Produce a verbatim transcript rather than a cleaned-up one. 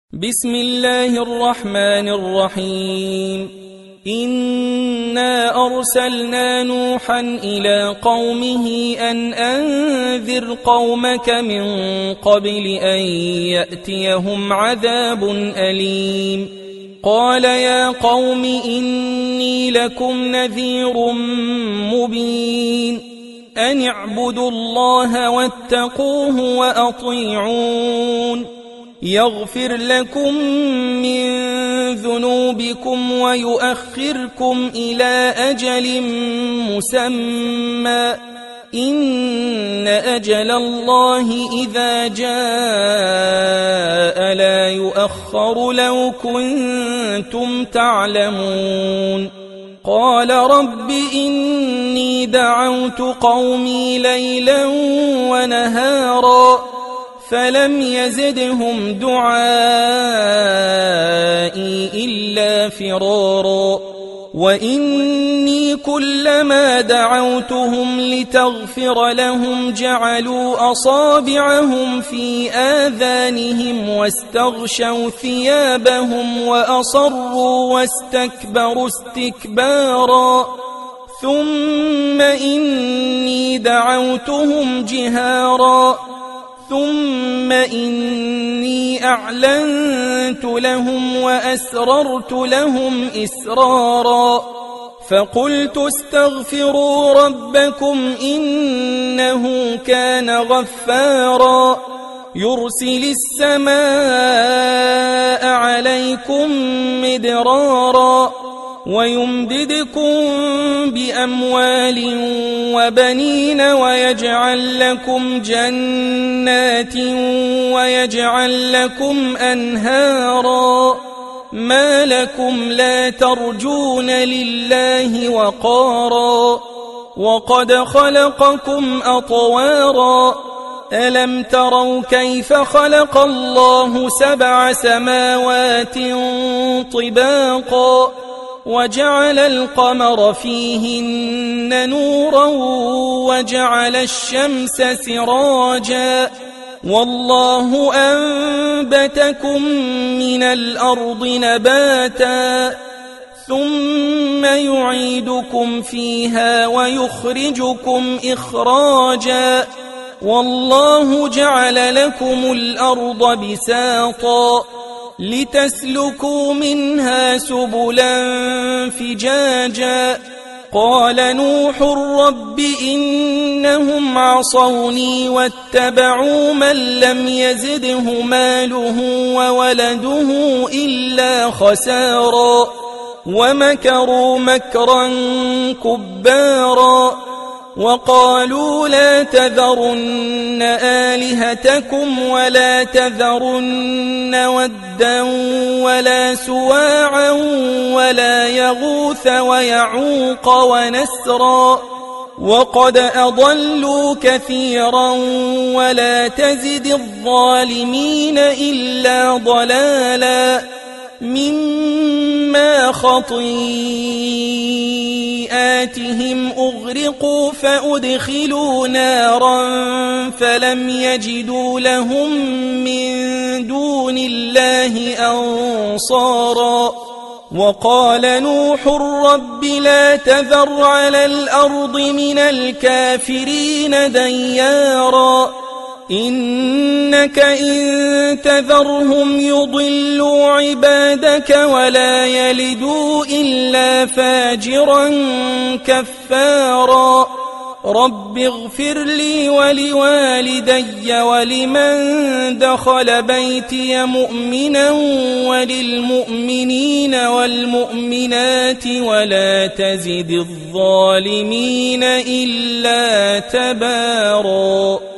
بسم الله الرحمن الرحيم إنا أرسلنا نوحا إلى قومه أن أنذر قومك من قبل أن يأتيهم عذاب أليم قال يا قوم إني لكم نذير مبين أن اعبدوا الله واتقوه وأطيعون يغفر لكم من ذنوبكم ويؤخركم إلى أجل مسمى إن أجل الله إذا جاء لا يؤخر لو كنتم تعلمون قال رب إني دعوت قومي ليلا ونهارا فلم يزدهم دعائي إلا فرارا وإني كلما دعوتهم لتغفر لهم جعلوا أصابعهم في آذانهم واستغشوا ثيابهم وأصروا واستكبروا استكبارا ثم إني دعوتهم جهارا ثم إني أعلنت لهم وأسررت لهم إسرارا فقلت استغفروا ربكم إنه كان غفارا يرسل السماء عليكم مدرارا ويمددكم بأموال وبنين ويجعل لكم جنات ويجعل لكم أنهارا ما لكم لا ترجون لله وقارا وقد خلقكم أطوارا ألم تروا كيف خلق الله سبع سماوات طباقا وجعل القمر فيهن نورا وجعل الشمس سراجا والله أنبتكم من الأرض نباتا ثم يعيدكم فيها ويخرجكم إخراجا والله جعل لكم الأرض بساطا لتسلكوا منها سبلا فجاجا قال نوح رب إنهم عصوني واتبعوا من لم يزده ماله وولده إلا خسارا ومكروا مكرا كبارا وقالوا لا تذرن آلهتكم ولا تذرن ودا ولا سواعا ولا يغوث ويعوق ونسرا وقد أضلوا كثيرا ولا تزد الظالمين إلا ضلالا مما خطيئاتهم أغرقوا فأدخلوا نارا فلم يجدوا لهم من دون الله أنصارا وقال نوح رب لا تذر على الأرض من الكافرين ديارا إنك إن تذرهم يضلوا عبادك ولا يلدوا إلا فاجرا كفارا رب اغفر لي ولوالدي ولمن دخل بيتي مؤمنا وللمؤمنين والمؤمنات ولا تزد الظالمين إلا تبارا.